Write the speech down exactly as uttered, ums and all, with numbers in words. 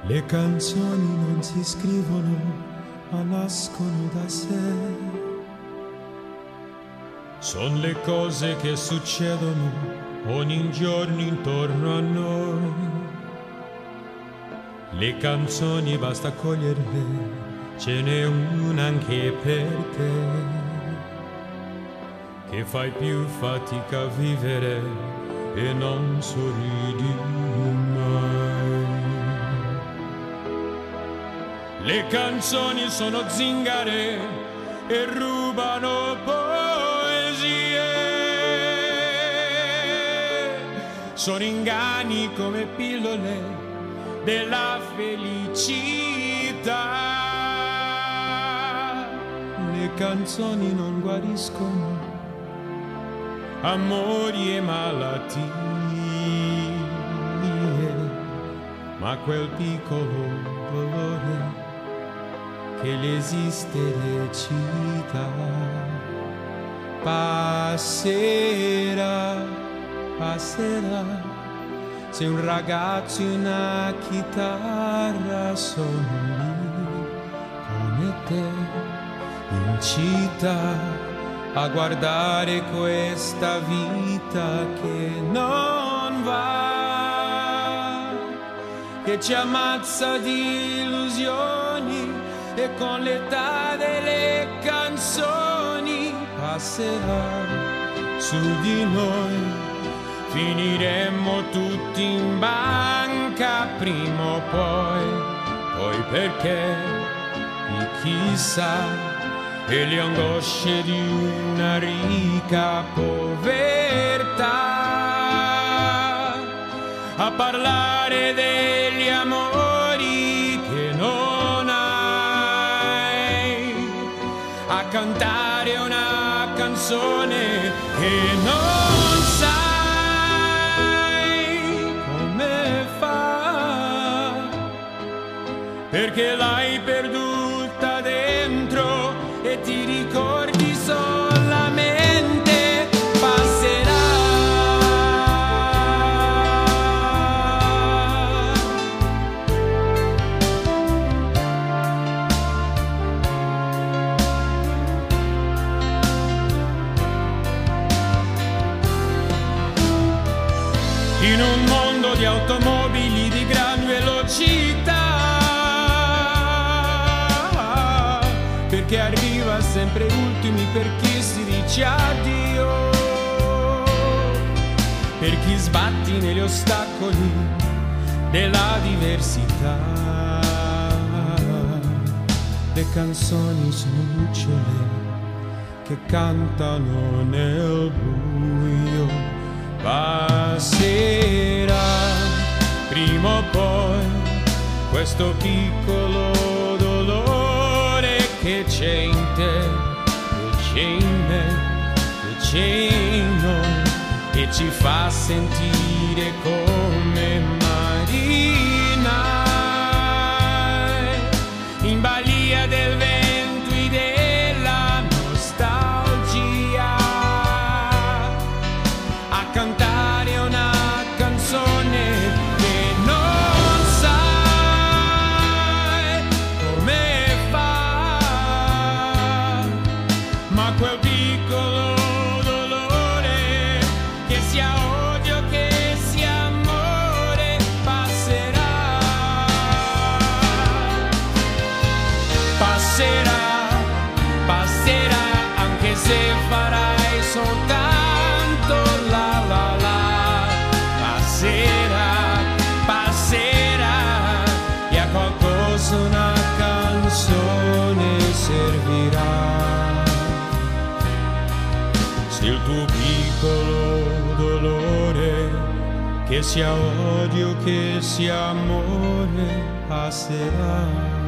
Le canzoni non si scrivono, ma nascono da sé. Sono le cose che succedono ogni giorno intorno a noi. Le canzoni basta coglierle, ce n'è una anche per te, che fai più fatica a vivere e non sorridi mai. Le canzoni sono zingare e rubano poesie, sono inganni come pillole della felicità. Le canzoni non guariscono amori e malattie, ma quel piccolo dolore che l'esiste recita passerà, passerà. Se un ragazzo e una chitarra sono lì come te in città a guardare questa vita che non va, che ci ammazza di illusioni, e con l'età delle canzoni passerà su di noi. Finiremmo tutti in banca prima o poi, poi perché di chissà e le angosce di una ricca povertà, a parlare degli amori che non hai, a cantare una canzone che non sai come fa, perché l'hai perduta dentro e ti ricordi solamente passerà. In un mondo di automobili di gran velocità, perché arriva sempre ultimi per chi si dice addio, per chi sbatti negli ostacoli della diversità. Le canzoni sono lucciole che cantano nel buio. Passerà prima o poi questo piccolo dolore che c'è in te, che c'è in me, che c'è in noi, e ci fa sentire come marinai in balia del vento e della nostalgia, a cantare una canzone che non sai come fa, ma quel piccolo dolore, che sia odio, che sia amore, passerà, passerà, passerà, anche se farai soltanto la la la, passerà, passerà, e a qualcosa una canzone servirà. Se il tuo piccolo dolore, che sia odio, che sia amore, passerà.